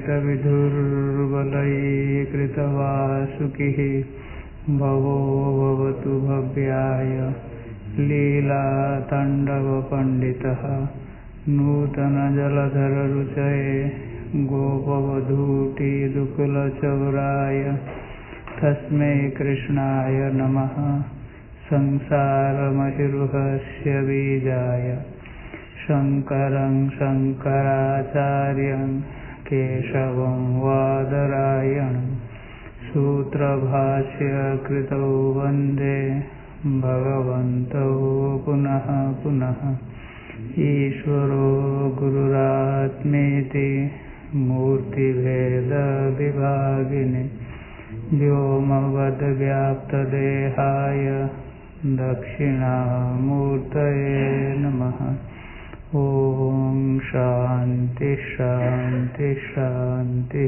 कृतविधुर्बलैकृतवासुकिः भवो भवतु भव्याय लीलाताण्डवपण्डितः नूतनजलधररुचये गोपवधूटिदुकुलचौराय तस्मै कृष्णाय नमः। संसारमहिरुहस्य बीजाय शङ्करं शङ्कराचार्यं केशवं वादरायणं सूत्रभाष्यकृतौ वन्दे भगवन्तौ पुनः पुनः। ईश्वरो गुरुरात्मेति मूर्तिभेदविभागिने व्योमवद्व्याप्तदेहाय दक्षिणामूर्तये नमः। ओम शांति शांति शांति।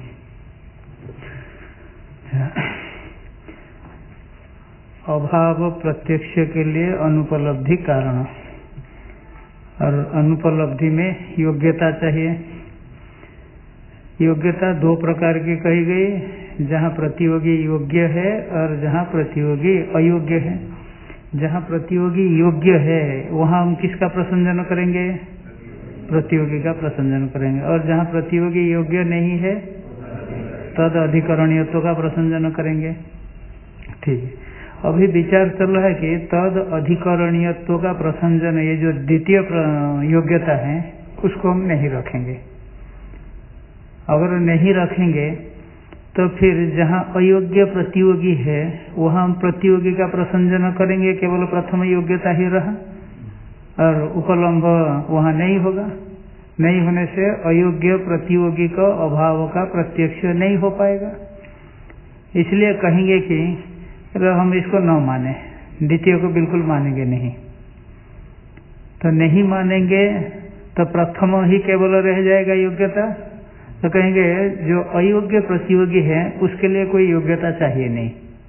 अभाव प्रत्यक्ष के लिए अनुपलब्धि कारण, और अनुपलब्धि में योग्यता चाहिए। योग्यता दो प्रकार की कही गई, जहाँ प्रतियोगी योग्य है और जहाँ प्रतियोगी अयोग्य है। जहाँ प्रतियोगी योग्य है वहाँ हम किसका प्रसंजन करेंगे? प्रतियोगी का प्रसंजन करेंगे। और जहाँ प्रतियोगी योग्य नहीं है तद अधिकरणीयत्व का प्रसंजन करेंगे। ठीक है, अभी विचार चल रहा है कि तद अधिकरणीयत्व का प्रसंजन, ये जो द्वितीय योग्यता है उसको हम नहीं रखेंगे। अगर नहीं रखेंगे तो फिर जहाँ अयोग्य प्रतियोगी है वहाँ हम प्रतियोगी का प्रसंजन करेंगे, केवल प्रथम योग्यता ही रहा और उपलम्भ वहाँ नहीं होगा। नहीं होने से अयोग्य प्रतियोगी का अभाव का प्रत्यक्ष नहीं हो पाएगा। इसलिए कहेंगे कि हम इसको न माने, द्वितीय को बिल्कुल मानेंगे नहीं। तो नहीं मानेंगे तो प्रथम ही केवल रह जाएगा योग्यता। तो कहेंगे जो अयोग्य प्रतियोगी है उसके लिए कोई योग्यता चाहिए नहीं।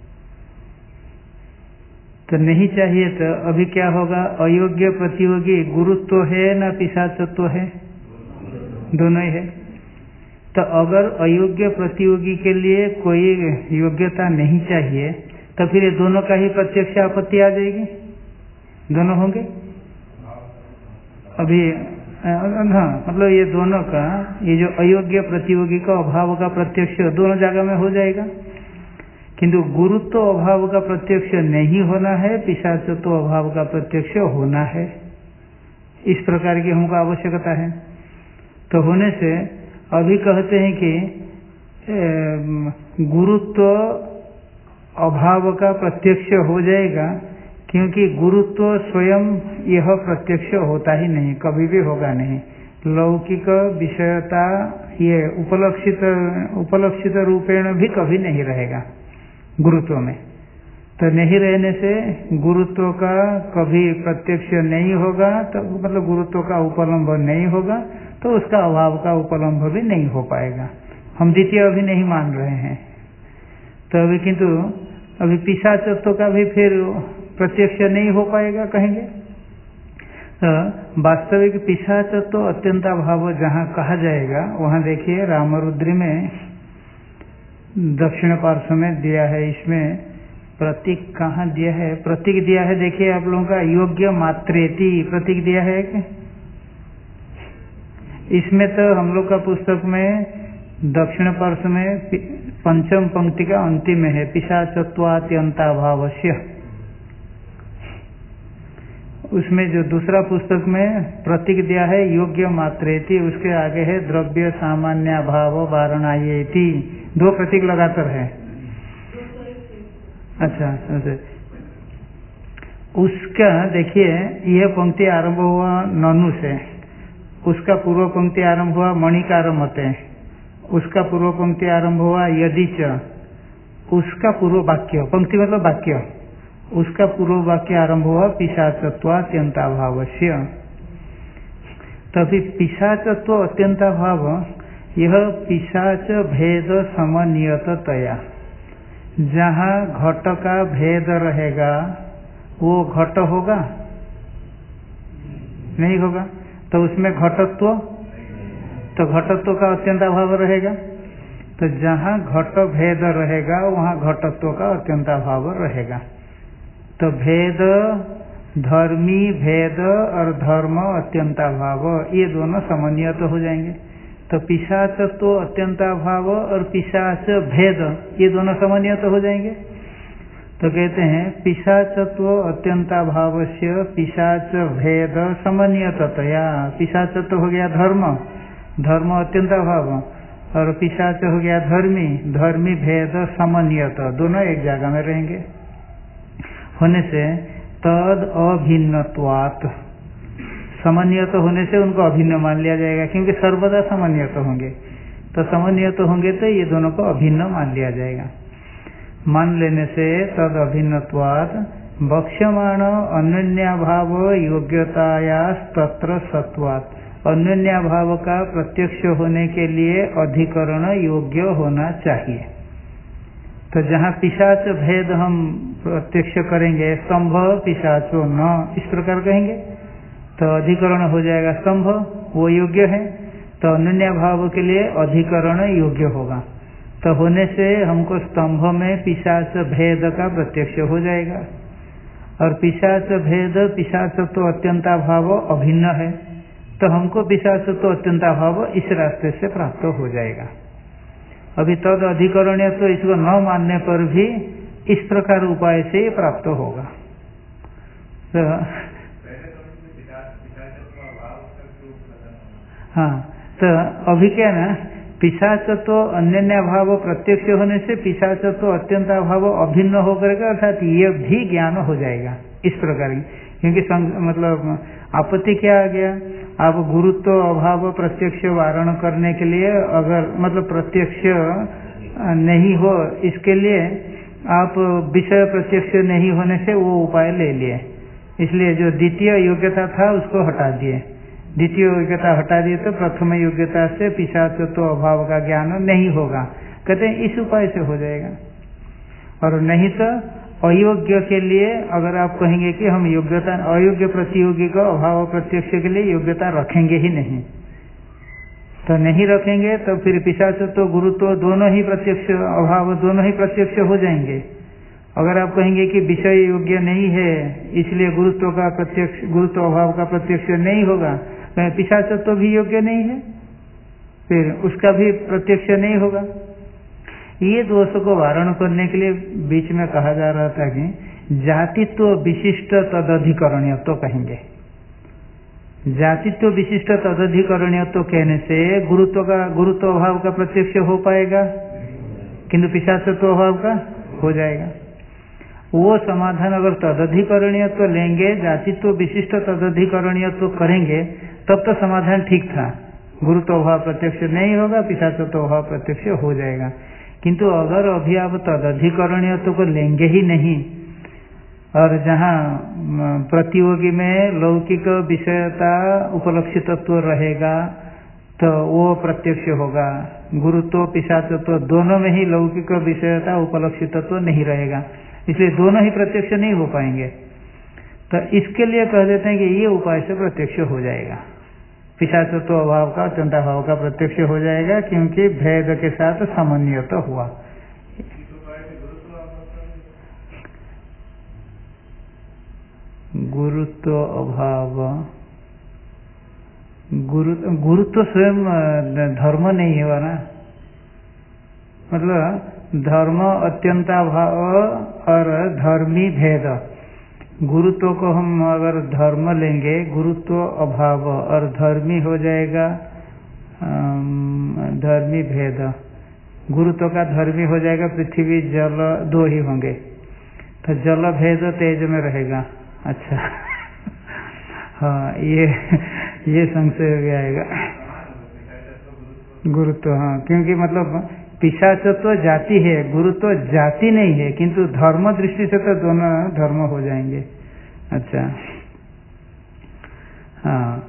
तो नहीं चाहिए तो अभी क्या होगा? अयोग्य प्रतियोगी गुरुत्व है ना पिशाचत्व है? दोनों ही है। तो अगर अयोग्य प्रतियोगी के लिए कोई योग्यता नहीं चाहिए तो फिर ये दोनों का ही प्रत्यक्ष आपत्ति आ जाएगी। दोनों होंगे अभी। हाँ, मतलब ये दोनों का, ये जो अयोग्य प्रतियोगी का अभाव का प्रत्यक्ष दोनों जगह में हो जाएगा, किंतु गुरुत्व अभाव का प्रत्यक्ष नहीं होना है, पिशाचत्व अभाव का प्रत्यक्ष होना है। इस प्रकार की हमको आवश्यकता है। तो होने से अभी कहते हैं कि गुरुत्व अभाव का प्रत्यक्ष हो जाएगा, क्योंकि गुरुत्व स्वयं यह प्रत्यक्ष होता ही नहीं, कभी भी होगा नहीं। लौकिक विषयता ये उपलक्षित रूपेण भी कभी नहीं रहेगा गुरुत्व में। तो नहीं रहने से गुरुत्व का कभी प्रत्यक्ष नहीं होगा, तो मतलब गुरुत्व का उपलम्भ नहीं होगा, तो उसका अभाव का उपलम्भ भी नहीं हो पाएगा। हम द्वितीय अभी नहीं मान रहे हैं। तो अभी किंतु अभी पिशाचत्व का भी फिर प्रत्यक्ष नहीं हो पाएगा कहेंगे। तो वास्तविक पिशाचत्व अत्यंताभाव जहाँ कहा जाएगा वहाँ देखिए रामरुद्री में दक्षिण पार्श्व में दिया है। इसमें प्रतीक कहाँ दिया है? प्रतीक दिया है, देखिए आप लोगों का योग्य मात्रेति प्रतीक दिया है कि? इसमें तो हम लोग का पुस्तक में दक्षिण पार्श्व में पंचम पंक्ति का अंतिम है, पिशाचत्वात्यंताभावस्य। उसमें जो दूसरा पुस्तक में प्रतीक दिया है योग्य मात्रेति, उसके आगे है द्रव्य सामान्य भाव वारणायेति। दो प्रतीक लगातार है। अच्छा, उसका देखिए यह पंक्ति आरंभ हुआ ननु से, उसका पूर्व पंक्ति आरंभ हुआ मणिकार मते, उसका पूर्व पंक्ति आरंभ हुआ यदि च, उसका पूर्व वाक्य, पंक्ति मतलब वाक्य, उसका पूर्व वाक्य आरंभ हुआ पिशाचत्वात्यंताभावस्य। तभी पिशाचत्व अत्यंताभाव, यह पिशाच भेद समनियततया, जहाँ घट का भेद रहेगा वो घट होगा नहीं होगा, तो उसमें घटत्व तो घटत्व का अत्यंताभाव रहेगा। तो जहाँ घट भेद रहेगा वहाँ घटत्व का अत्यंताभाव रहेगा। तो भेद, धर्मी भेद और धर्म अत्यंताभाव, ये दोनों समन्वय हो जाएंगे। तो पिशाचत्व अत्यंताभाव और पिशाच भेद, ये दोनों समन्वय हो जाएंगे। तो कहते हैं पिशाचत्व अत्यंताभाव से पिशाच भेद समन्वयतया। पिशाचत्व हो गया धर्म, धर्म अत्यंताभाव, और पिशाच हो गया धर्मी, धर्मी भेद समन्वयत, दोनों एक जगह में रहेंगे। होने से तद अभिन्नत्वात्, समन्वयत होने से उनको अभिन्न मान लिया जाएगा, क्योंकि सर्वदा समन्वयत होंगे। तो समन्वयत होंगे तो ये दोनों को अभिन्न मान लिया जाएगा। मान लेने से तद अभिन्नत्वात् वक्ष्यमाण अन्योन्याभाव योग्यताया तत्र सत्वात्, अन्योन्याभाव का प्रत्यक्ष होने के लिए अधिकरण योग्य होना चाहिए। तो जहाँ पिशाच भेद हम प्रत्यक्ष करेंगे, स्तंभ पिशाचो न, इस प्रकार कहेंगे, तो अधिकरण हो जाएगा स्तंभ, वो योग्य है। तो अन्योन्याभाव के लिए अधिकरण योग्य होगा। तो होने से हमको स्तंभ में पिशाच भेद का प्रत्यक्ष हो जाएगा। और पिशाच भेद, पिशाच तो अत्यंताभाव अभिन्न है, तो हमको पिशाच तो अत्यंताभाव इस रास्ते से प्राप्त हो जाएगा। अभी तद अधिकरण तो इसको न मानने पर भी इस प्रकार उपाय से प्राप्त होगा। तो हाँ, तो अभी क्या ना, पिशाचत्व अन्योन्याभाव प्रत्यक्ष होने से पिशाचत्व अत्यंताभाव अभिन्न होकर के, अर्थात ये भी ज्ञान हो जाएगा इस प्रकार की। क्योंकि मतलब आपत्ति क्या आ गया, आप गुरुत्व अभाव प्रत्यक्ष वारण करने के लिए अगर मतलब प्रत्यक्ष नहीं हो, इसके लिए आप विषय प्रत्यक्ष नहीं होने से वो उपाय ले लिए, इसलिए जो द्वितीय योग्यता था उसको हटा दिए। द्वितीय योग्यता हटा दिए तो प्रथम योग्यता से पिशाचत्व अभाव का ज्ञान नहीं होगा। कहते हैं इस उपाय से हो जाएगा। और नहीं तो अयोग्य के लिए अगर आप कहेंगे कि हम योग्यता, अयोग्य प्रतियोगी को अभाव प्रत्यक्ष के लिए योग्यता रखेंगे ही नहीं, तो नहीं रखेंगे तो फिर पिशाचत्व गुरुत्व दोनों ही प्रत्यक्ष, अभाव दोनों ही प्रत्यक्ष हो जाएंगे। अगर आप कहेंगे कि विषय योग्य नहीं है इसलिए गुरुत्व का प्रत्यक्ष, गुरुत्व अभाव का प्रत्यक्ष नहीं होगा, पिशाचत्व भी योग्य नहीं है, फिर उसका भी प्रत्यक्ष नहीं होगा। ये दोष को वारण करने के लिए बीच में कहा जा रहा था कि जातित्व विशिष्ट तदधिकरणीयत्व कहेंगे। जातित्व विशिष्ट तदधिकरणीयत्व कहने से गुरुत्व का, गुरुत्व अभाव का प्रत्यक्ष हो पाएगा, किंतु पिशाचत्व अभाव का हो जाएगा। वो समाधान अगर तदधिकरणीयत्व लेंगे, जातित्व विशिष्ट तदधिकरणीयत्व करेंगे, तब तो समाधान ठीक था, गुरुत्व अभाव प्रत्यक्ष नहीं होगा, पिशाचत्व अभाव प्रत्यक्ष हो जाएगा। किंतु अगर अभी आप तदधिकरणीयत्व को लेंगे ही नहीं, और जहाँ प्रतियोगी में लौकिक विषयता उपलक्षितत्व रहेगा तो वो प्रत्यक्ष होगा। गुरुत्व पिशाचत्व दोनों में ही लौकिक विषयता उपलक्षितत्व नहीं रहेगा, इसलिए दोनों ही प्रत्यक्ष नहीं हो पाएंगे। तो इसके लिए कह देते हैं कि ये उपाय से प्रत्यक्ष हो जाएगा, पिशाचत्व अभाव का अत्यंताभाव का प्रत्यक्ष हो जाएगा, क्योंकि भेद के साथ समन्वय तो हुआ। गुरुत्व अभाव, गुरुत्व स्वयं धर्म नहीं है ना, मतलब धर्म अत्यंताभाव और धर्मी भेद, गुरुत्व को हम अगर धर्म लेंगे, गुरुत्व अभाव और धर्मी हो जाएगा धर्मी भेद, गुरुत्व का धर्मी हो जाएगा पृथ्वी जल दो ही होंगे, तो जल भेद तेज में रहेगा। अच्छा हाँ, ये संशय हो जाएगा गुरुत्व, हाँ, क्योंकि मतलब पिशाचत्व जाति है, गुरुत्व जाति नहीं है, किंतु धर्म दृष्टि से तो दोनों धर्म हो जाएंगे। अच्छा हाँ,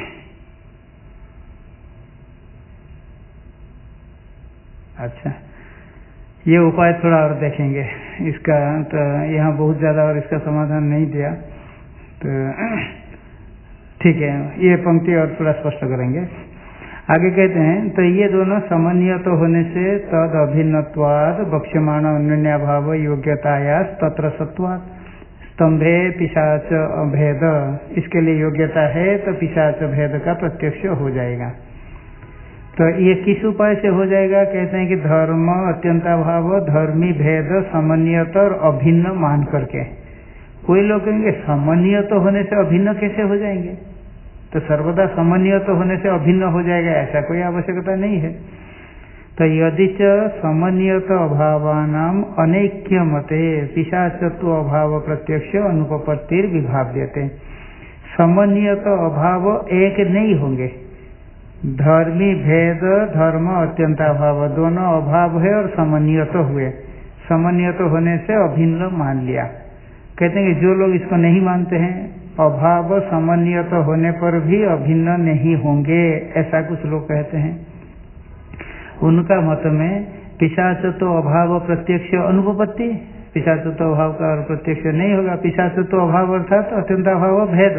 अच्छा ये उपाय थोड़ा और देखेंगे इसका, तो यहाँ बहुत ज़्यादा और इसका समाधान नहीं दिया, तो ठीक है, ये पंक्ति और थोड़ा स्पष्ट करेंगे। आगे कहते हैं तो ये दोनों समन्वयत होने से तद अभिन्नत्वाद बक्ष्यमाण अन्योन्याभाव योग्यताया तत्र सत्वात् स्तंभे पिशाच भेद, इसके लिए योग्यता है तो पिशाच भेद का प्रत्यक्ष हो जाएगा। तो ये किस उपाय से हो जाएगा? कहते हैं कि धर्म अत्यंताभाव धर्मी भेद समन्वयत और अभिन्न मान करके। कोई लोग कहेंगे समन्वयत होने से अभिन्न कैसे हो जाएंगे? तो सर्वदा समन्वयत होने से अभिन्न हो जाएगा, ऐसा कोई आवश्यकता नहीं है। तो यदि च समन्वयत अभावानाम अनैक्य मते पिशाचत्व अभाव प्रत्यक्ष अनुपपत्तिर विभाव्यते। समन्वयत अभाव एक नहीं होंगे, धर्मी भेद धर्म अत्यंताभाव दोनों अभाव है और समन्वयत हुए, समन्वयत होने से अभिन्न मान लिया। कहते हैं कि जो लोग इसको नहीं मानते हैं अभाव समन्वयत होने पर भी अभिन्न नहीं होंगे, ऐसा कुछ लोग कहते हैं। उनका मत में पिशाचत्व अभाव प्रत्यक्ष अनुपपत्ति, पिशाचत्व अभाव का प्रत्यक्ष नहीं होगा। पिशाचत्व अभाव अर्थात अत्यंताभाव भेद,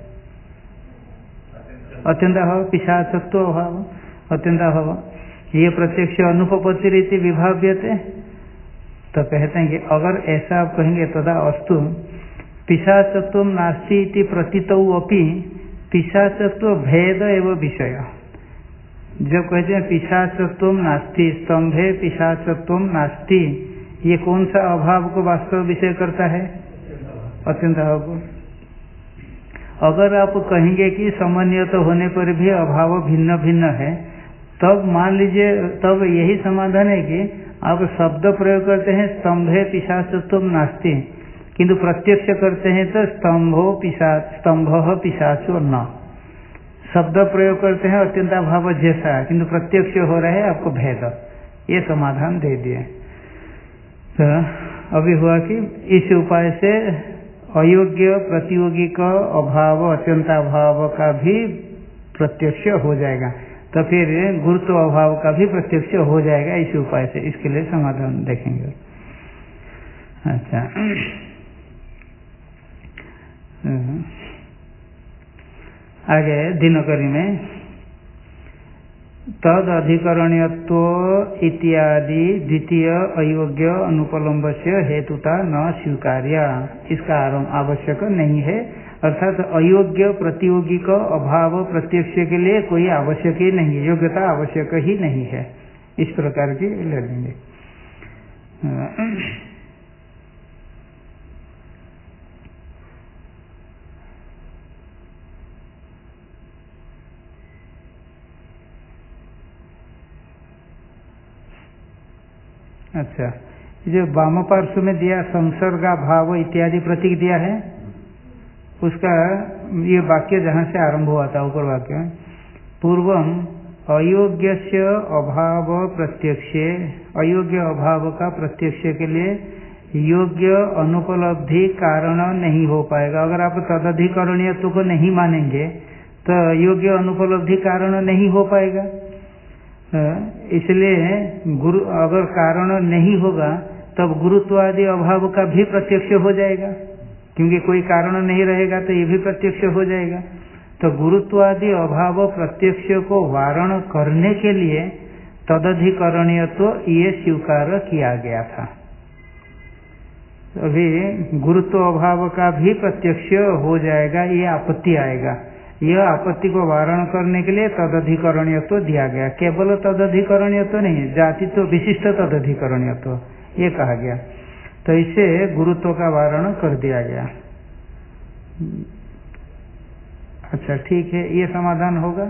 अत्यंताभाव पिशाचत्व अभाव अत्यंताभाव, ये प्रत्यक्ष अनुपपत्ति रीति विभाव्यते। तो कहते हैं कि अगर ऐसा आप कहेंगे तदा अस्तु पिशाचत्व नास्ति इति प्रतीतौ अपि पिशाचत्व भेद एवं विषय। जब कहते हैं पिशाचत्व नास्ति स्तंभे पिशाचत्व नास्ति, ये कौन सा अभाव को वास्तव विषय करता है? अत्यंत अभाव को। अगर आप कहेंगे कि समन्वयत होने पर भी अभाव भिन्न भिन्न है, तब मान लीजिए तब यही समाधान है कि आप शब्द प्रयोग करते हैं स्तंभे पिशाचत्व नास्ति, किंतु प्रत्यक्ष करते हैं तो स्तंभ पिशाचो न। शब्द प्रयोग करते हैं अत्यंताभाव जैसा, किंतु प्रत्यक्ष हो रहे हैं आपको भेद, ये समाधान दे दिए। तो अभी हुआ कि इस उपाय से अयोग्य प्रतियोगी का अभाव अत्यंताभाव का भी प्रत्यक्ष हो जाएगा, तो फिर गुरुत्व अभाव का भी प्रत्यक्ष हो जाएगा इस उपाय से। इसके लिए समाधान देखेंगे। अच्छा, आगे दिनकरी में तद अधिकरणीयत्व इत्यादि द्वितीय अयोग्य अनुपलम्ब से हेतुता न स्वीकार्य, इसका आवश्यक नहीं है। अर्थात अयोग्य प्रतियोगी का अभाव प्रत्यक्ष के लिए कोई आवश्यक ही नहीं, योग्यता आवश्यक ही नहीं है, इस प्रकार की ले लेंगे। अच्छा, जो वाम पार्श्व में दिया संसर्गा भाव इत्यादि प्रतीक दिया है, उसका ये वाक्य जहाँ से आरंभ हुआ था ऊपर वाक्य में, पूर्वम अयोग्यस्य अभाव प्रत्यक्षे, अयोग्य अभाव का प्रत्यक्ष के लिए योग्य अनुपलब्धि कारण नहीं हो पाएगा। अगर आप तदधिकरणीयत्व को नहीं मानेंगे तो योग्य अनुपलब्धि कारण नहीं हो पाएगा। इसलिए गुरु अगर कारण नहीं होगा तब गुरुत्व आदि अभाव का भी प्रत्यक्ष हो जाएगा, क्योंकि कोई कारण नहीं रहेगा तो ये भी प्रत्यक्ष हो जाएगा। तो गुरुत्व आदि अभाव प्रत्यक्ष को वारण करने के लिए तदधिकरणीयत्व ये स्वीकार किया गया था। अभी गुरुत्व अभाव का भी प्रत्यक्ष हो जाएगा, ये आपत्ति आएगा। यह आपत्ति को वारण करने के लिए तदधिकरणीयत्व दिया गया। केवल तदधिकरणीयत्व नहीं, जातित्व विशिष्ट तदधिकरणीयत्व ये कहा गया। तो इससे गुरुत्व का वारण कर दिया गया। अच्छा ठीक है, ये समाधान होगा।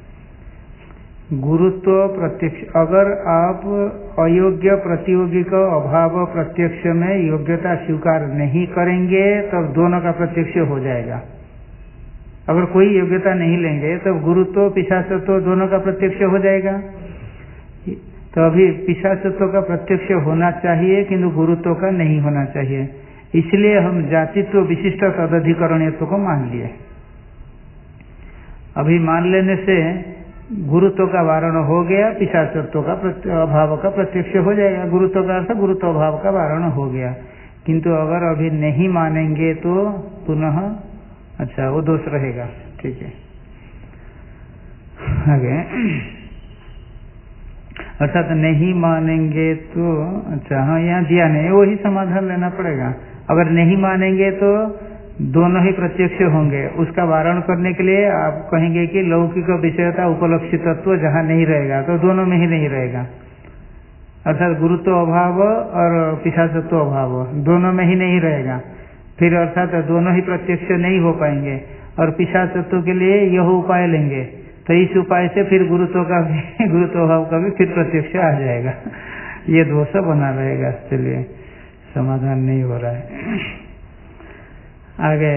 गुरुत्व प्रत्यक्ष, अगर आप अयोग्य प्रतियोगी का अभाव प्रत्यक्ष में योग्यता स्वीकार नहीं करेंगे तब दोनों का प्रत्यक्ष हो जाएगा। अगर कोई योग्यता नहीं लेंगे तब गुरुत्व पिशाचत्व दोनों का प्रत्यक्ष हो जाएगा। तो अभी पिशाचत्व का प्रत्यक्ष होना चाहिए किंतु गुरुत्व का नहीं होना चाहिए, इसलिए हम जातित्व विशिष्ट तदधिकरणीयत्व को मान लिए। अभी मान लेने से गुरुत्व का वारण हो गया, पिशाचत्व का अभाव का प्रत्यक्ष हो जाएगा। गुरुत्व का अर्थ गुरुत्व अभाव का वारण हो गया। किंतु अगर अभी नहीं मानेंगे तो पुनः अच्छा वो दोष रहेगा। ठीक है। आगे अर्थात नहीं मानेंगे तो अच्छा, हाँ यहाँ दिया नहीं, वही समाधान लेना पड़ेगा। अगर नहीं मानेंगे तो दोनों ही प्रत्यक्ष होंगे। उसका वारण करने के लिए आप कहेंगे कि लौकिक विषयता उपलक्षित तत्व जहाँ नहीं रहेगा तो दोनों में ही नहीं रहेगा, अर्थात गुरुत्व अभाव और पिशाचत्व अभाव दोनों में ही नहीं रहेगा। फिर अर्थात दोनों ही प्रत्यक्ष नहीं हो पाएंगे और पिशाचत्व के लिए यह उपाय लेंगे, तो इस उपाय से फिर गुरुत्व अभाव का भी फिर प्रत्यक्ष आ जाएगा। ये दोष बना रहेगा, इसलिए समाधान नहीं हो रहा है। आगे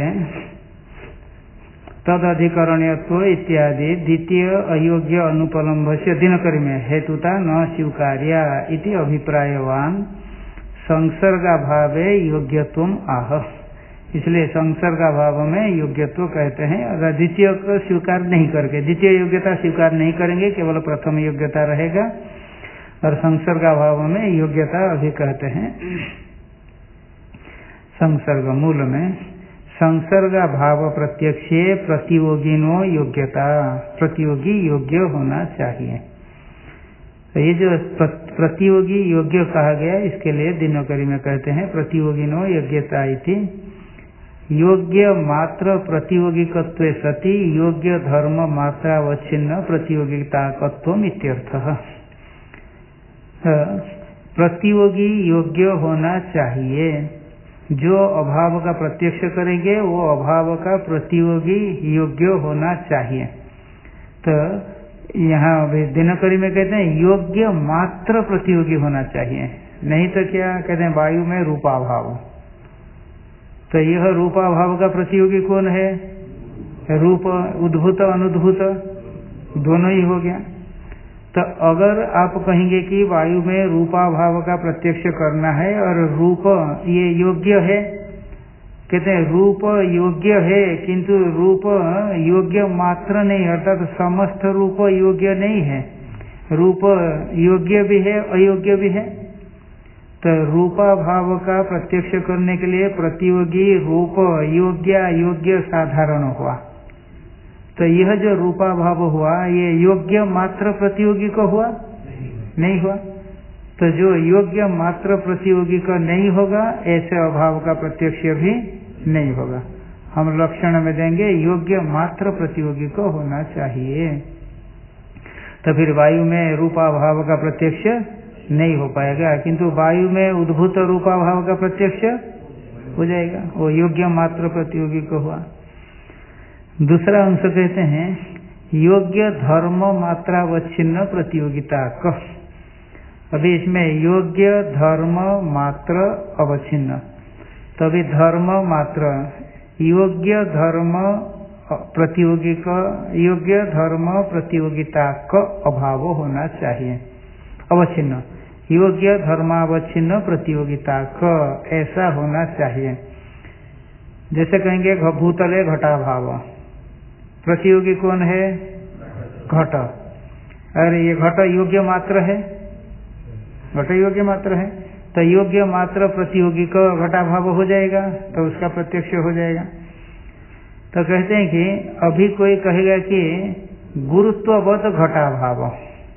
तद अधिकरणीयत्व इत्यादि द्वितीय अयोग्य अनुपलम्भ से दिनकरी में हेतुता न स्वीकार्या इति अभिप्रायवान संसर्गाभावे योग्यत्वम आह। इसलिए संसर्गाभाव में योग्यत्व कहते हैं। अगर द्वितीय को स्वीकार नहीं करके, द्वितीय योग्यता स्वीकार नहीं करेंगे, केवल प्रथम योग्यता रहेगा, और संसर्गाभाव में योग्यता अभी कहते हैं। संसर्ग मूल में संसर्गा भाव प्रत्यक्षे प्रतियोगिनो योग्यता, प्रतियोगी योग्य होना चाहिए। तो ये जो प्रतियोगी योग्य कहा गया, इसके लिए दिनकरी में कहते हैं प्रतियोगिनो योग्यता इति योग्य मात्र प्रतियोगिकत्व सति योग्य धर्म मात्रावच्छिन्न प्रतियोगिताकत्वम इत्यर्थः। प्रतियोगी योग्य होना चाहिए, जो अभाव का प्रत्यक्ष करेंगे वो अभाव का प्रतियोगी योग्य होना चाहिए। तो यहाँ दिनकरी में कहते हैं योग्य मात्र प्रतियोगी होना चाहिए, नहीं तो क्या कहते हैं वायु में रूपाभाव। तो यह रूपाभाव का प्रतियोगी कौन है? रूप, उद्भूत अनुद्भूत दोनों ही हो गया। तो अगर आप कहेंगे कि वायु में रूपाभाव का प्रत्यक्ष करना है और रूप ये योग्य है, कहते हैं रूप योग्य है किंतु रूप योग्य मात्र नहीं, अर्थात समस्त रूप योग्य नहीं है, रूप योग्य भी है अयोग्य भी है। तो रूपाभाव का प्रत्यक्ष करने के लिए प्रतियोगी रूप योग्य अयोग्य साधारण हुआ। तो यह जो रूपाभाव हुआ ये योग्य मात्र प्रतियोगी को हुआ नहीं हुआ। तो जो योग्य मात्र प्रतियोगी का नहीं होगा ऐसे अभाव का प्रत्यक्ष भी नहीं होगा। हम लक्षण में देंगे योग्य मात्र प्रतियोगी को होना चाहिए। तो फिर वायु में रूपाभाव का प्रत्यक्ष नहीं हो पाएगा, किंतु वायु में उद्भूत रूपाभाव का प्रत्यक्ष हो जाएगा, वो योग्य मात्र प्रतियोगी को हुआ। दूसरा अंश कहते हैं योग्य धर्म मात्रावच्छिन्न प्रतियोगिता का। अभी इसमें योग्य धर्म मात्र अवच्छिन्न, तभी धर्म मात्र योग्य धर्म प्रतियोगी का योग्य धर्म प्रतियोगिता का अभाव होना चाहिए। अवच्छिन्न योग्य धर्मावच्छिन्न प्रतियोगिता का ऐसा होना चाहिए। जैसे कहेंगे भूतले घटाभाव, प्रतियोगी कौन है? घट। अरे ये घट योग्य मात्र है, घट योग्य मात्र है, तो योग्य मात्र प्रतियोगी का घटाभाव हो जाएगा, तो उसका प्रत्यक्ष हो जाएगा। तो कहते हैं कि अभी कोई कहेगा कि गुरुत्ववत घटाभाव,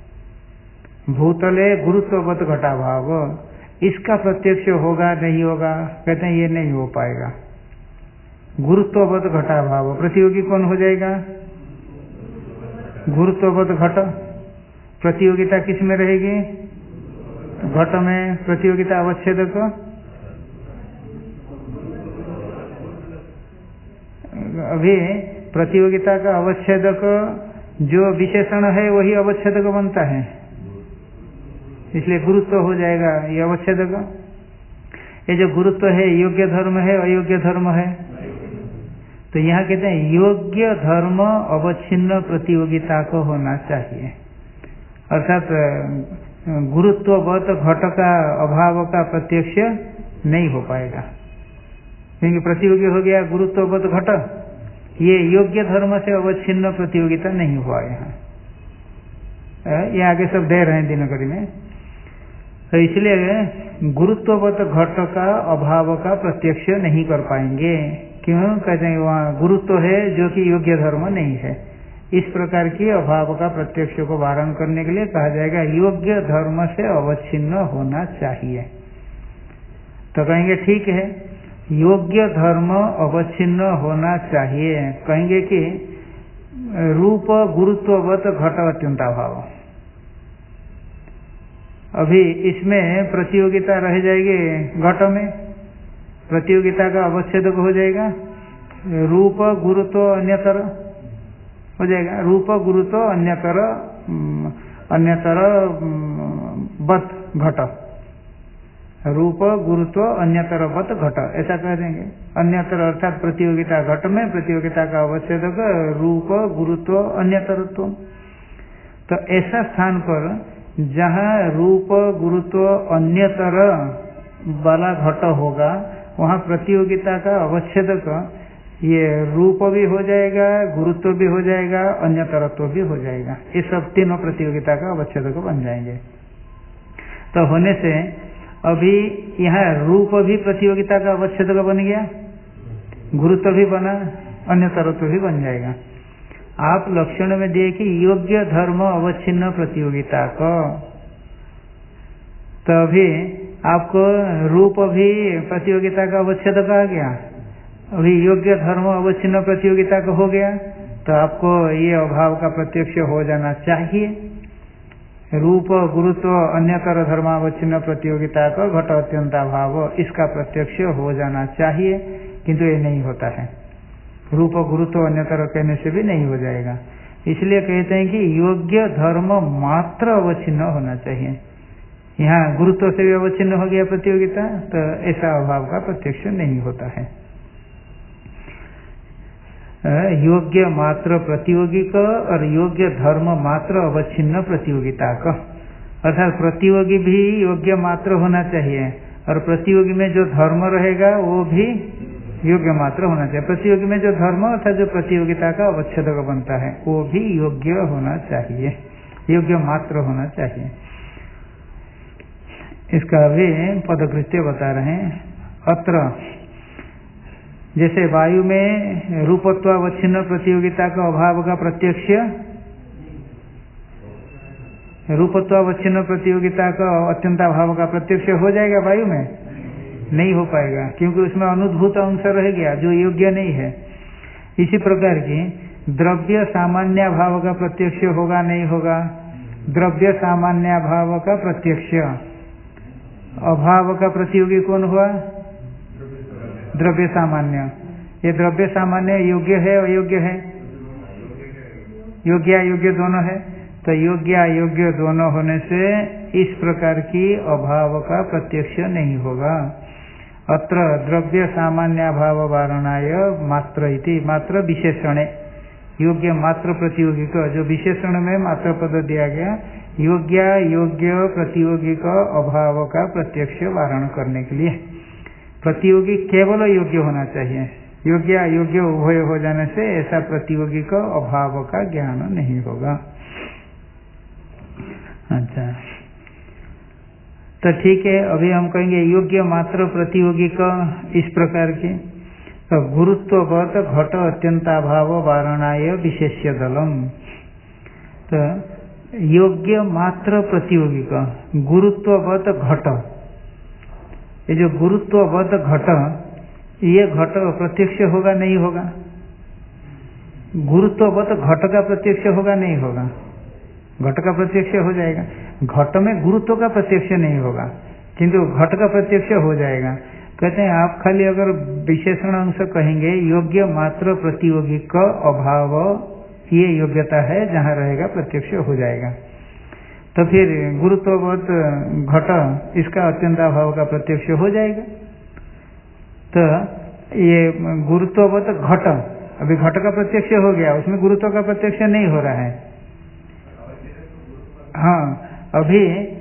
भूतले गुरुत्ववत घटाभाव, इसका प्रत्यक्ष होगा नहीं होगा? कहते हैं ये नहीं हो पाएगा। गुरुत्ववत घटाभाव प्रतियोगी कौन हो जाएगा? गुरुत्ववत घट। प्रतियोगिता किस में रहेगी? घट में। प्रतियोगिता अवच्छेदक अभी प्रतियोगिता का अवच्छेदक जो विशेषण है वही अवच्छेदक बनता है, इसलिए गुरुत्व हो जाएगा ये अवच्छेदक। ये जो गुरुत्व है योग्य धर्म है अयोग्य धर्म है, तो यहाँ कहते हैं योग्य धर्म अवच्छिन्न प्रतियोगिता को होना चाहिए। अर्थात गुरुत्ववत घट का अभाव का प्रत्यक्ष नहीं हो पाएगा, क्योंकि प्रतियोगी हो गया गुरुत्ववत घट। ये योग्य धर्म से अवच्छिन्न प्रतियोगिता नहीं हुआ। यहाँ ये आगे सब दे रहे हैं दिनकरी में। तो इसलिए गुरुत्ववत घट का अभाव का प्रत्यक्ष नहीं कर पाएंगे। क्यों? कहते हैं वहाँ गुरुत्व है जो कि योग्य धर्म नहीं है, इस प्रकार की अभाव का प्रत्यक्ष को वारण करने के लिए कहा जाएगा योग्य धर्म से अवच्छिन्न होना चाहिए। तो कहेंगे ठीक है, योग्य धर्म अवच्छिन्न होना चाहिए। कहेंगे कि रूप गुरुत्ववत घट अत्यंताभाव, अभी इसमें प्रतियोगिता रह जाएगी, घट में प्रतियोगिता का अवच्छेद हो जाएगा, रूप गुरुत्व अन्यतर हो जाएगा, रूप गुरुत्व अन्यतर वत घट, रूप गुरुत्व अन्यतर वत घट ऐसा कह देंगे। अन्यतर अर्थात प्रतियोगिता घट में, प्रतियोगिता का अवच्छेदक रूप गुरुत्व अन्यतरत्व। तो ऐसा स्थान पर जहाँ रूप गुरुत्व अन्यतर वाला घट होगा वहाँ प्रतियोगिता का अवच्छेदक ये रूप भी हो जाएगा, गुरुत्व भी हो जाएगा, अन्यतरत्व भी हो जाएगा। ये सब तीनों प्रतियोगिता का अवच्छेदक बन जाएंगे। तो होने से अभी यहाँ रूप भी प्रतियोगिता का अवच्छेदक बन गया, गुरुत्व भी बना, अन्यतरत्व भी बन जाएगा। आप लक्षण में दिए कि योग्य धर्म अवच्छिन्न प्रतियोगिता का, तो अभी आपको रूप भी प्रतियोगिता का अवच्छेदक आ गया, अभी योग्य धर्म अवच्छिन्न प्रतियोगिता का हो गया, तो आपको ये अभाव का प्रत्यक्ष हो जाना चाहिए। रूप गुरुत्व अन्यतर धर्मावच्छिन्न प्रतियोगिता का घट अत्यंताभाव, इसका प्रत्यक्ष हो जाना चाहिए, किंतु ये नहीं होता है। रूप गुरुत्व अन्यतर कहने से भी नहीं हो जाएगा। इसलिए कहते हैं कि योग्य धर्म मात्र अवच्छिन्न होना चाहिए। यहाँ गुरुत्व से भी अवच्छिन्न हो गया प्रतियोगिता, तो ऐसा अभाव का प्रत्यक्ष नहीं होता है। योग्य मात्र प्रतियोगी का और योग्य धर्म मात्र अवच्छिन्न प्रतियोगिता का, अर्थात प्रतियोगी भी योग्य मात्र होना चाहिए और प्रतियोगी में जो धर्म रहेगा वो भी योग्य मात्र होना चाहिए। प्रतियोगी में जो धर्म अर्थात जो प्रतियोगिता का अवच्छेदक बनता है वो भी योग्य होना चाहिए, योग्य मात्र होना चाहिए। इसका भी पदकृत्य बता रहे हैं। अत्र जैसे वायु में रूपत्वावच्छिन्न प्रतियोगिता का अभाव का प्रत्यक्ष, रूपत्वावच्छिन्न प्रतियोगिता का अत्यंताभाव का प्रत्यक्ष हो जाएगा, वायु में नहीं हो पाएगा, क्योंकि उसमें अनुद्भूत अंश रह गया जो योग्य नहीं है। इसी प्रकार की द्रव्य सामान्याभाव का प्रत्यक्ष होगा नहीं होगा, द्रव्य सामान्याभाव का प्रत्यक्ष, अभाव का प्रतियोगी कौन हुआ? द्रव्य सामान्य। ये द्रव्य सामान्य योग्य है अयोग्य है? योग्य अयोग्य दोनों है। तो योग्य अयोग्य दोनों होने से इस प्रकार की अभाव का प्रत्यक्ष नहीं होगा। अत्र द्रव्य सामान्याभाव वारणाय मात्र इति, मात्र विशेषण, योग्य मात्र प्रतियोगी का जो विशेषण में मात्र पद दिया गया, योग्य योग्य प्रतियोगी का अभाव का प्रत्यक्ष वारण करने के लिए। प्रतियोगी केवल योग्य होना चाहिए, योग्य अयोग्य उभय हो जाने से ऐसा प्रतियोगी का अभाव का ज्ञान नहीं होगा। अच्छा, तो ठीक है, अभी हम कहेंगे योग्य मात्र प्रतियोगी का इस प्रकार के, तो गुरुत्ववत घट अत्यंताभाव वारणाय विशेष्य दलम। तो योग्य मात्र प्रतियोगी का गुरुत्ववत घट, ये जो गुरुत्ववत घट, ये घट प्रत्यक्ष होगा नहीं होगा? गुरुत्ववत घट का प्रत्यक्ष होगा नहीं होगा? घट का प्रत्यक्ष हो जाएगा। घट में गुरुत्व का प्रत्यक्ष नहीं होगा, किंतु घट का प्रत्यक्ष हो जाएगा। कहते हैं आप खाली अगर विशेषण अंश कहेंगे योग्य मात्र प्रतियोगी का अभाव, ये योग्यता है जहाँ रहेगा प्रत्यक्ष हो जाएगा। तो फिर गुरुत्ववत घट, इसका अत्यंताभाव का प्रत्यक्ष हो जाएगा। तो ये गुरुत्ववत घट, अभी घट का प्रत्यक्ष हो गया, उसमें गुरुत्व का प्रत्यक्ष नहीं हो रहा है। हाँ, अभी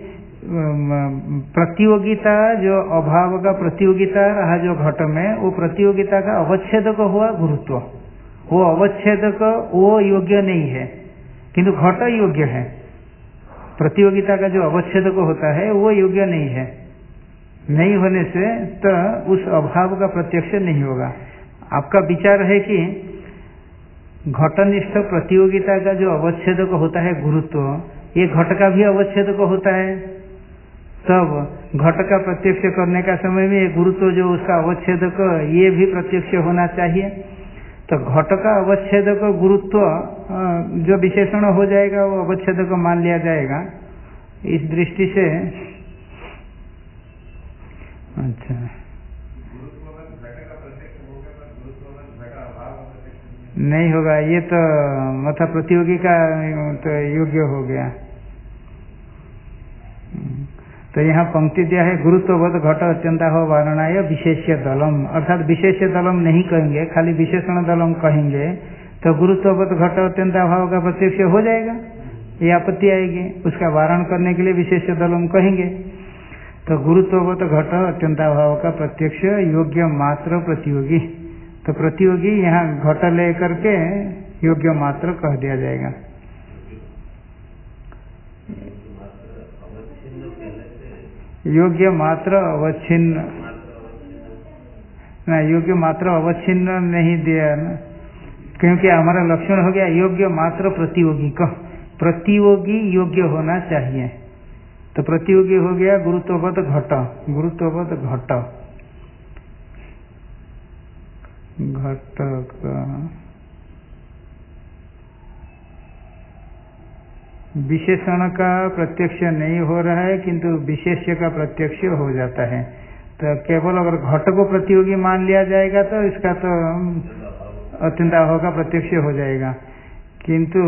प्रतियोगिता जो अभाव का प्रतियोगिता रहा जो घट में, वो प्रतियोगिता का अवच्छेदक हुआ गुरुत्व, वो अवच्छेदक वो योग्य नहीं है, किंतु घट योग्य है। प्रतियोगिता का जो अवच्छेदक होता है वो योग्य नहीं है, नहीं होने से तो उस अभाव का प्रत्यक्ष नहीं होगा। आपका विचार है कि घटनिष्ठ प्रतियोगिता का जो अवच्छेदक होता है गुरुत्व, ये घट का भी अवच्छेदक होता है। तब घट का प्रत्यक्ष करने का समय में ये गुरुत्व जो उसका अवच्छेदक, ये भी प्रत्यक्ष होना चाहिए। तो घट का अवच्छेदक गुरुत्व जो विशेषण हो जाएगा वो अवच्छेदक मान लिया जाएगा। इस दृष्टि से अच्छा नहीं होगा, ये तो मतलब प्रतियोगी का तो योग्य हो गया। तो यहाँ पंक्ति दिया है गुरुत्ववत घट अत्यंता हो वारणाय विशेष्य दलम, अर्थात विशेष्य दलम नहीं कहेंगे, खाली विशेषण दलम कहेंगे तो गुरुत्ववत घट अत्यंता भाव का प्रत्यक्ष हो जाएगा, ये आपत्ति आएगी। उसका वारण करने के लिए विशेष्य दलम कहेंगे। तो गुरुत्ववत घट अत्यंता भाव का प्रत्यक्ष योग्य मात्र प्रतियोगी, तो प्रतियोगी यहाँ घट ले करके योग्य मात्र कह दिया जाएगा। योग्य मात्र अवच्छिन्न ना, योग्य मात्र अवच्छिन्न नहीं दिया ना, क्योंकि हमारा लक्षण हो गया योग्य मात्र प्रतियोगी का, प्रतियोगी योग्य होना चाहिए। तो प्रतियोगी हो गया गुरुत्ववत घट, गुरुत्ववत घट घट का विशेषण का प्रत्यक्ष नहीं हो रहा है किंतु विशेष्य का प्रत्यक्ष हो जाता है। तो केवल अगर घट को प्रतियोगी मान लिया जाएगा तो इसका तो अत्यंत अभाव का प्रत्यक्ष हो जाएगा, किंतु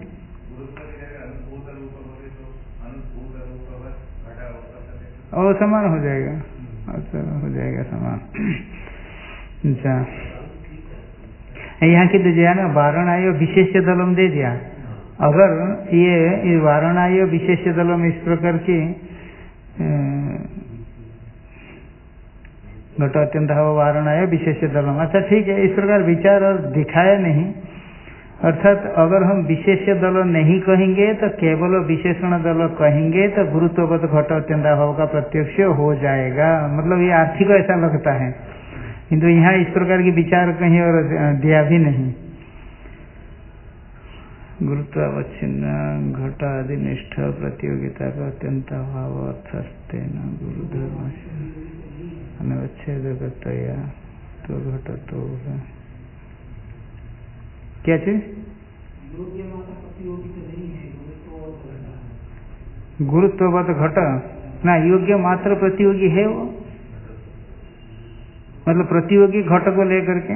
और समान हो जाएगा, हो जाएगा समान। अच्छा यहाँ की तो जो है ना वारणाय विशेष्य दलम दे दिया। अगर ये वारणाय विशेष्य दलम इस प्रकार की घट अत्यंत वारणाय विशेष्य दलम, अच्छा ठीक है, इस प्रकार विचार और दिखाया नहीं। अर्थात अगर हम विशेष्य दल नहीं कहेंगे तो केवल विशेषण दल कहेंगे तो गुरुत्वगत घट अत्यंत भाव का प्रत्यक्ष हो जाएगा, मतलब ये आर्थिक ऐसा लगता है, किंतु यहाँ इस प्रकार की विचार कहीं और दिया भी नहीं। गुरुत्वावच्छिन्न घट आदि निष्ठ प्रतियोगिता का अत्यंत भाव अर्थस्ते न गुरुधर्म अनवच्छेदकतया तो घट तो है क्या चीज? गुरुत्ववत घट ना, योग्य मात्र प्रतियोगी है वो, मतलब प्रतियोगी घट को लेकर के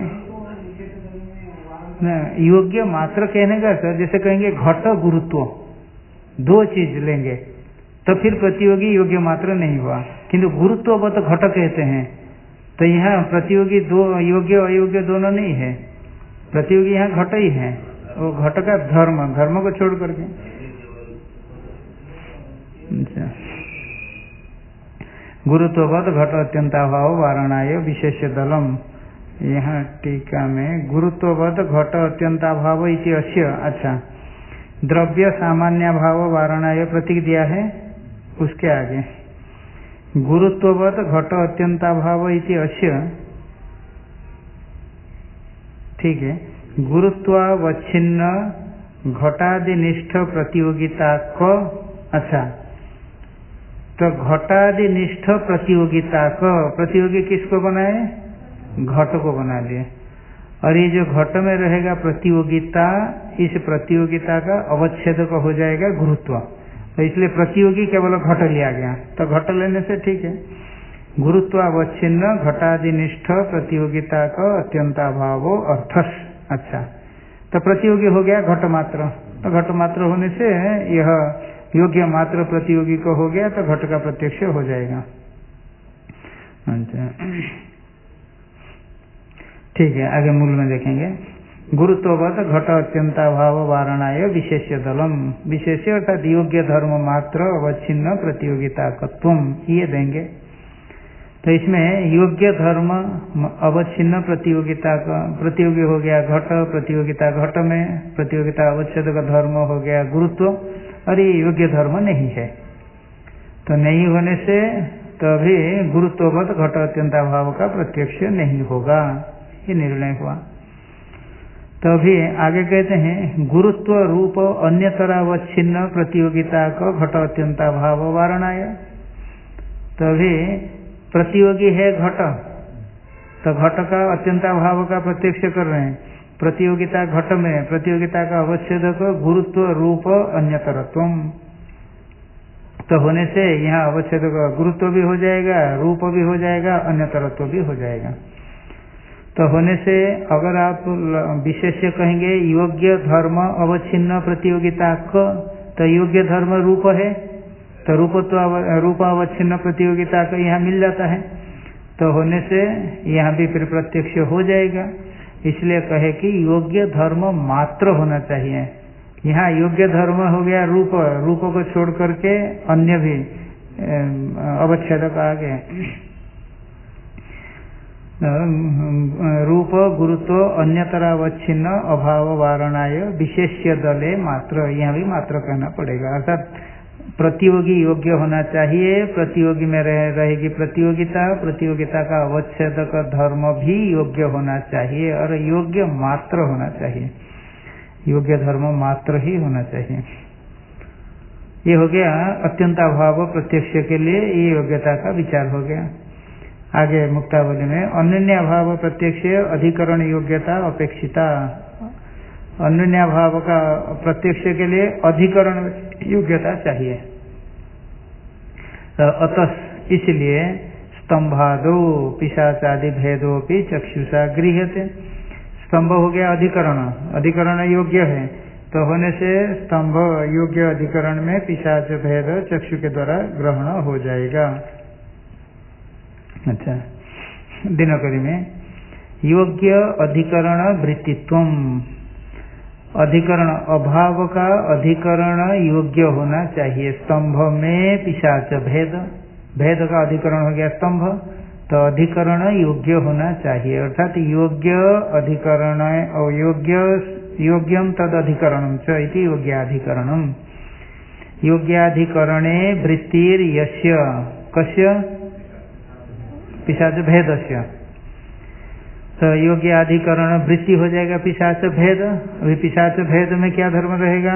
ना, योग्य मात्र कहने का सर जैसे कहेंगे घट गुरुत्व दो चीज लेंगे तो फिर प्रतियोगी योग्य मात्र नहीं हुआ, किंतु गुरुत्ववत घट कहते हैं तो यहाँ प्रतियोगी दो योग्य अयोग्य दोनों नहीं है, प्रतियोगी यहाँ घट ही है, वो घट का धर्म, धर्म को छोड़ करके। अच्छा गुरुत्ववत घट अत्यंताभाव वारणाय विशेष्य दलम, यहाँ टीका में गुरुत्ववत घट अत्यंताभाव इति अस्य, अच्छा द्रव्य सामान्य भाव वारणाय प्रतीक दिया है, उसके आगे गुरुत्ववत घट अत्यंताभाव इति अस्य, ठीक है, गुरुत्वावच्छिन्न घटादिनिष्ठ प्रतियोगिता को, अच्छा तो घटादिनिष्ठ प्रतियोगिता को, प्रतियोगी किसको बनाए? घट को बना लिए, और ये जो घट में रहेगा प्रतियोगिता, इस प्रतियोगिता का अवच्छेद हो जाएगा गुरुत्व, तो इसलिए प्रतियोगी केवल घट लिया गया, तो घट लेने से ठीक है। गुरुत्वावच्छिन्न घटादिनिष्ठ प्रतियोगिता का अत्यंताभाव अर्थस, अच्छा तो प्रतियोगी हो गया घट मात्र, तो घट मात्र होने से यह योग्य मात्र प्रतियोगी को हो गया तो घट का प्रत्यक्ष हो जाएगा। अच्छा ठीक है, आगे मूल में देखेंगे। गुरुत्ववत घट अत्यंताभाव वारणाय विशेष्य दलम, विशेष्य अर्थात योग्य धर्म मात्र अवच्छिन्न प्रतियोगिता कत्वम, ये देंगे। तो इसमें योग्य धर्म अवच्छिन्न प्रतियोगिता का प्रतियोगी हो गया घट, प्रतियोगिता घट में, प्रतियोगिता अवच्छेद का धर्म हो गया गुरुत्व, और ये योग्य धर्म नहीं है, तो नहीं होने से तभी गुरुत्ववत घट अत्यंताभाव का प्रत्यक्ष नहीं होगा, ये निर्णय हुआ। तभी आगे कहते हैं गुरुत्व रूप अन्यतरावच्छिन्न प्रतियोगिता का घट अत्यंता भाव वारणाय। तभी प्रतियोगी है घट, तो घट का अत्यंता भाव का प्रत्यक्ष कर रहे हैं। प्रतियोगिता घट में प्रतियोगिता का अवच्छेदक गुरुत्व रूप अन्यतरत्व, तो होने से यहाँ अवच्छेदक गुरुत्व भी हो जाएगा, रूप भी हो जाएगा, अन्यतरत्व भी हो जाएगा। तो होने से अगर आप विशेष्य कहेंगे योग्य धर्म अवच्छिन्न प्रतियोगिता को, तो योग्य धर्म रूप है, तो रूप अवच्छिन्न प्रतियोगिता का यहाँ मिल जाता है। तो होने से यहाँ भी फिर प्रत्यक्ष हो जाएगा। इसलिए कहे कि योग्य धर्म मात्र होना चाहिए। यहाँ योग्य धर्म हो गया रूप, रूप को छोड़ करके अन्य भी अवच्छेदक आ गए। रूप गुरुत्व अन्यतरावच्छिन्न अभाव वारणाय विशेष्य दले मात्र, यहाँ भी मात्र कहना पड़ेगा। अर्थात प्रतियोगी योग्य होना चाहिए, प्रतियोगी में रहेगी प्रतियोगिता, प्रतियोगिता का अवच्छेदक धर्म भी योग्य होना चाहिए और योग्य मात्र होना चाहिए, योग्य धर्म मात्र ही होना चाहिए। ये हो गया अत्यंताभाव प्रत्यक्ष के लिए ये योग्यता का विचार हो गया। आगे मुक्तावली में अन्योन्याभाव प्रत्यक्ष अधिकरण योग्यता अपेक्षिता। अन्योन्याभाव का प्रत्यक्ष के लिए अधिकरण योग्यता चाहिए। अतः इसलिए स्तंभादो पिशाचादि भेदोपि चक्षुषा गृह्यते। स्तंभ हो गया अधिकरण, अधिकरण योग्य है, तो होने से स्तंभ योग्य अधिकरण में पिशाच भेद चक्षु के द्वारा ग्रहण हो जाएगा। अच्छा, दिनकरी में योग्य अधिकरण वृत्तित्वम, अधिकरण अभाव का अधिकरण योग्य होना चाहिए। स्तंभ में पिशाच भेद, भेद का अधिकरण हो गया स्तंभ, तो अधिकरण योग्य होना चाहिए। अर्थात योग्य अधिकरण और योग्यम तद अधिकरणम च इति योग्याधिकरणम। योग्याधिकरणे वृत्तिर यस्य कस्य पिशाच भेदस्य, तो योग्याधिकरण वृत्ति हो जाएगा पिशाच भेद। अभी पिशाच भेद में क्या धर्म रहेगा?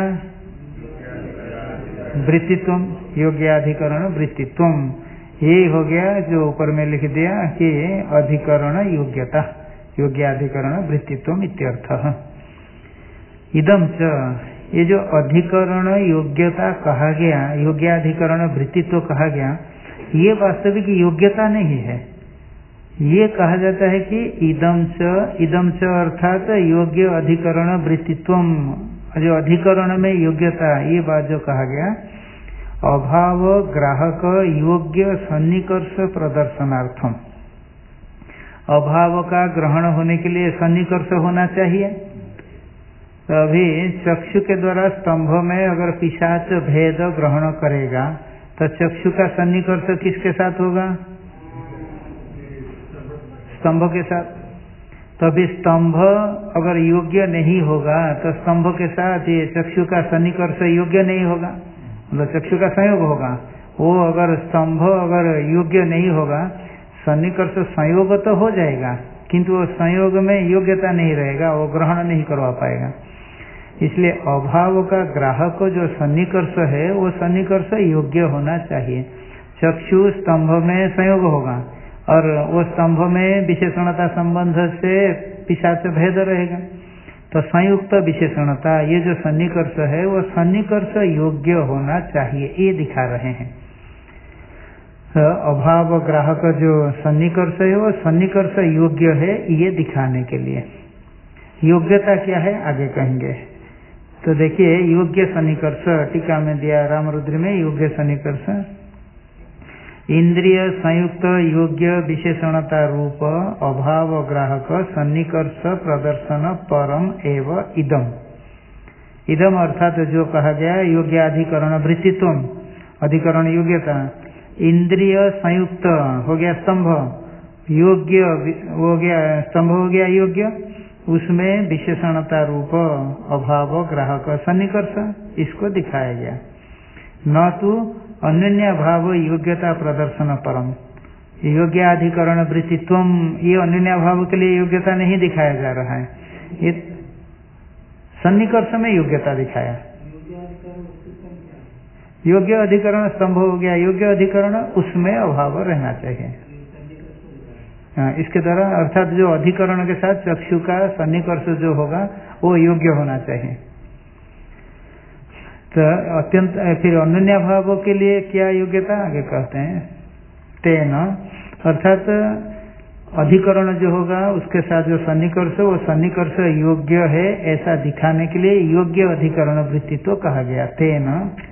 वृत्तित्वम, योग्याधिकरण वृत्तित्वम। ये हो गया जो ऊपर में लिख दिया कि अधिकरण योग्यता, योग्याधिकरण वृत्तित्वम इत्यर्थः। इदम च, ये जो अधिकरण योग्यता कहा गया, योग्याधिकरण वृत्तित्व कहा गया, ये वास्तविक योग्यता नहीं है। ये कहा जाता है कि इदम च अर्थात योग्य अधिकरण वृत्तित्वम, जो अधिकरण में योग्यता, ये बात जो कहा गया अभाव ग्राहक योग्य सन्निकर्ष प्रदर्शनार्थम, अभाव का ग्रहण होने के लिए सन्निकर्ष होना चाहिए। तो अभी चक्षु के द्वारा स्तंभ में अगर पिशाच भेद ग्रहण करेगा तो चक्षु का सन्निकर्ष किसके साथ होगा? स्तंभ के साथ। तभी स्तंभ अगर योग्य नहीं होगा तो स्तंभ के साथ ये चक्षु का सन्निकर्ष योग्य नहीं होगा, मतलब चक्षु का संयोग होगा। वो अगर स्तंभ अगर योग्य नहीं होगा, सन्निकर्ष संयोग तो हो जाएगा किंतु वो संयोग में योग्यता नहीं रहेगा, वो ग्रहण नहीं करवा पाएगा। इसलिए अभाव का ग्राहक जो सन्निकर्ष है वो सन्निकर्ष योग्य होना चाहिए। चक्षु स्तंभ में संयोग होगा और वो स्तंभ में विशेषणता संबंध से पिशाच भेद रहेगा, तो संयुक्त विशेषणता, ये जो सन्निकर्ष है वो सन्निकर्ष योग्य होना चाहिए, ये दिखा रहे हैं। तो अभाव ग्राहक जो सन्निकर्ष है वो सन्निकर्ष योग्य है, ये दिखाने के लिए। योग्यता क्या है आगे कहेंगे। तो देखिए योग्य सन्निकर्ष टीका में दिया रामरुद्र में, योग्य सन्निकर्ष इंद्रिय संयुक्त योग्य विशेषणता रूप अभाव ग्राहक सन्निकर्ष प्रदर्शन परम एव इदम। इदम अर्थात जो कहा गया योग्याधिकरण वृत्तित्वम, अधिकरण योग्यता, इंद्रिय संयुक्त हो गया स्तंभ, योग्य हो गया स्तंभ हो गया योग्य, उसमें विशेषणता रूप अभाव ग्राहक सन्निकर्ष, इसको दिखाया गया। न तो अन्य भाव योग्यता प्रदर्शन परम, योग्याधिकरण वृत्तित्वम, ये अन्य भाव के लिए योग्यता नहीं दिखाया जा रहा है। सन्निकर्ष में योग्यता दिखाया। योग्य अधिकरण स्तंभ हो गया, योग्य अधिकरण उसमें अभाव रहना चाहिए। इसके द्वारा अर्थात जो अधिकरण के साथ चक्षु का सन्निकर्ष जो होगा वो योग्य होना चाहिए। तो अत्यंत फिर अनन्याभाव के लिए क्या योग्यता आगे कहते हैं, तेन अर्थात अधिकरण जो होगा उसके साथ जो सन्निकर्ष, वो सन्निकर्ष योग्य है ऐसा दिखाने के लिए योग्य अधिकरण वृत्तित्व कहा गया। तेन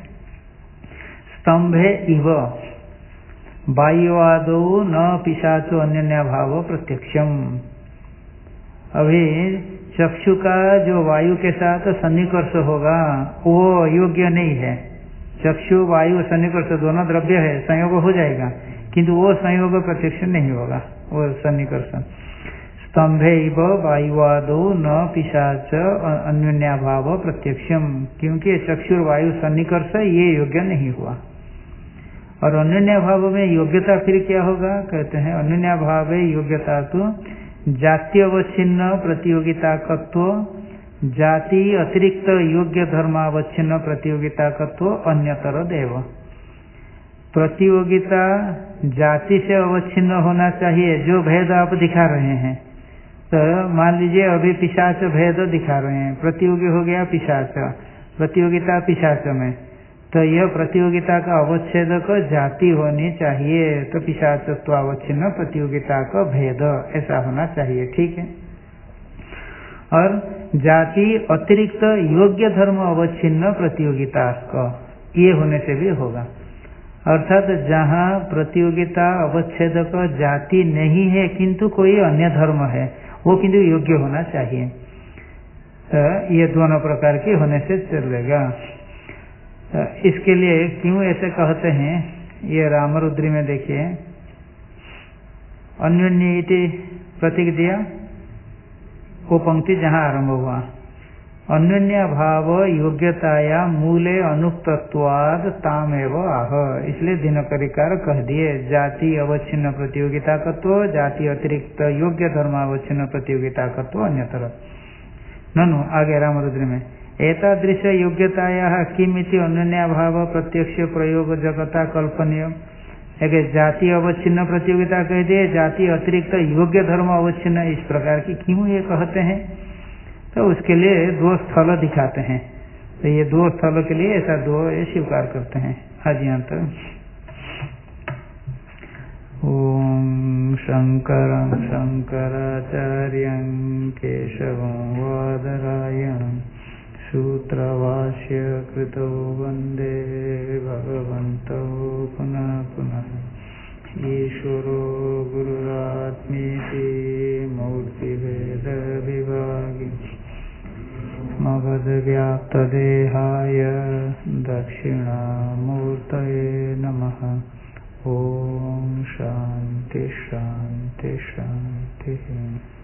स्तंभे इव वायुवादो न पिशाचो अन्यन्याभाव प्रत्यक्षम। अभी चक्षु का जो वायु के साथ सन्निकर्ष होगा वो योग्य नहीं है। चक्षु वायु सन्निकर्ष दोनों द्रव्य है, संयोग हो जाएगा, किंतु वो संयोग प्रत्यक्ष नहीं होगा, वो सन्निकर्ष। स्तंभे इव वायुवादो न पिशाच अन्योन्याभाव प्रत्यक्षम, क्योंकि चक्षुर वायु सन्निकर्ष ये योग्य नहीं हुआ। और अन्योन्याभाव में योग्यता फिर क्या होगा, कहते हैं अन्योन्याभाव योग्यता तो जाति अवच्छिन्न प्रतियोगिताकत्व, जाति अतिरिक्त योग्य धर्मावच्छिन्न प्रतियोगिताकत्व अन्यतर देव। प्रतियोगिता जाति से अवच्छिन्न होना चाहिए, जो भेद आप दिखा रहे हैं। तो मान लीजिए अभी पिशाच भेद दिखा रहे हैं, प्रतियोगी हो गया पिशाच, प्रतियोगिता पिशाच में, तो यह प्रतियोगिता का अवच्छेदक जाति होनी चाहिए, तो पिशाचत्वावच्छिन्न प्रतियोगिता का भेद ऐसा होना चाहिए, ठीक है। और जाति अतिरिक्त योग्य धर्म अवच्छिन्न प्रतियोगिता का ये होने से भी होगा। अर्थात जहाँ प्रतियोगिता अवच्छेदक जाति नहीं है किंतु कोई अन्य धर्म है, वो किंतु योग्य होना चाहिए। ये दोनों प्रकार के होने से चलेगा। इसके लिए क्यों ऐसे कहते हैं, ये रामरुद्री में देखिए, अन्योन्येति प्रतीक दिया, वो पंक्ति जहाँ आरंभ हुआ, अन्योन्य भाव योग्यताया मूले अनुक्तत्वाद तामेव आह। इसलिए दिनकरिकार कह दिए जाति अवच्छिन्न प्रतियोगिता तत्व, जाति अतिरिक्त योग्य धर्मावच्छिन्न प्रतियोगिता तत्व अन्यतर। ननु आगे रामरुद्री में एतादृश योग्यतायाः किमिति अन्योन्याभाव प्रत्यक्ष प्रयोग जगता कल्पनीय। जाति अवच्छिन्न प्रतियोगिता कह दिए, जाति अतिरिक्त योग्य धर्म अवच्छिन्न, इस प्रकार की क्यों ये कहते हैं, तो उसके लिए दो स्थल दिखाते हैं। तो ये दो स्थल के लिए ऐसा दो ये स्वीकार करते हैं। आज यहाँ तक। ओम शंकरं शंकराचार्यं केशवं वादरायणं सूत्रभाष्य कृतो वंदे भगवन्तौ पुनः पुनः। ईश्वरो गुरुरात्मेति मूर्तिभेद विभागि मगधव्याप्तदेहाय दक्षिणामूर्तये नमः। ओम शांति शांति शांति।